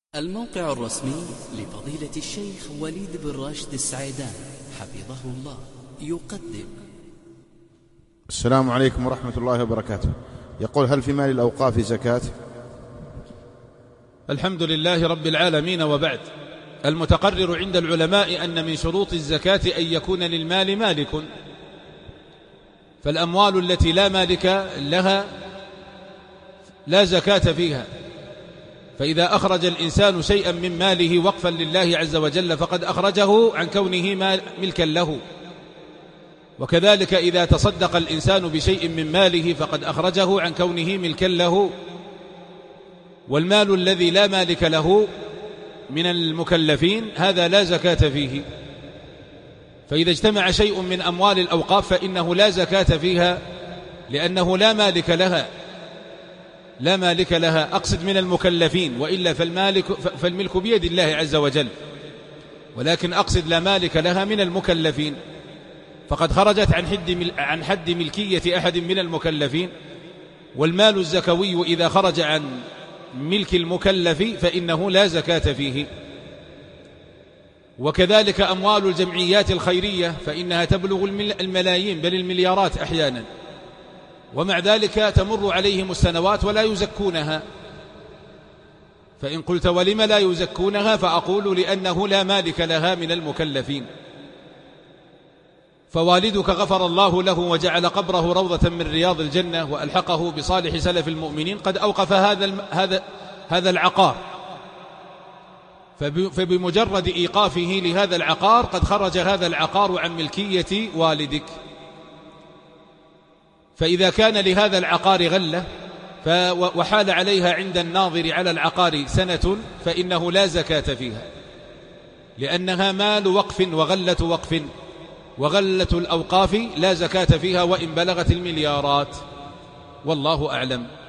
الموقع الرسمي لفضيلة الشيخ وليد بن راشد السعيدان حفظه الله يقدم. السلام عليكم ورحمة الله وبركاته. يقول: هل في مال الأوقاف زكاة؟ الحمد لله رب العالمين، وبعد. المتقرر عند العلماء أن من شروط الزكاة أن يكون للمال مالك، فالأموال التي لا مالك لها لا زكاة فيها. فإذا أخرج الإنسان شيئا من ماله وقفا لله عز وجل فقد أخرجه عن كونه ملكا له، وكذلك إذا تصدق الإنسان بشيء من ماله فقد أخرجه عن كونه ملكا له. والمال الذي لا مالك له من المكلفين هذا لا زكاة فيه. فإذا اجتمع شيء من أموال الأوقاف فإنه لا زكاة فيها، لأنه لا مالك لها أقصد من المكلفين، وإلا فالملك بيد الله عز وجل، ولكن أقصد لا مالك لها من المكلفين، فقد خرجت عن حد ملكية أحد من المكلفين. والمال الزكوي إذا خرج عن ملك المكلف فإنه لا زكاة فيه. وكذلك أموال الجمعيات الخيرية فإنها تبلغ الملايين بل المليارات أحيانا، ومع ذلك تمر عليهم السنوات ولا يزكونها. فإن قلت ولم لا يزكونها فأقول لأنه لا مالك لها من المكلفين. فوالدك غفر الله له وجعل قبره روضة من رياض الجنة وألحقه بصالح سلف المؤمنين قد أوقف هذا العقار، فبمجرد إيقافه لهذا العقار قد خرج هذا العقار عن ملكية والدك. فإذا كان لهذا العقار غلة وحال عليها عند الناظر على العقار سنة فإنه لا زكاة فيها، لأنها مال وقف وغلة وقف، وغلة الأوقاف لا زكاة فيها وإن بلغت المليارات. والله أعلم.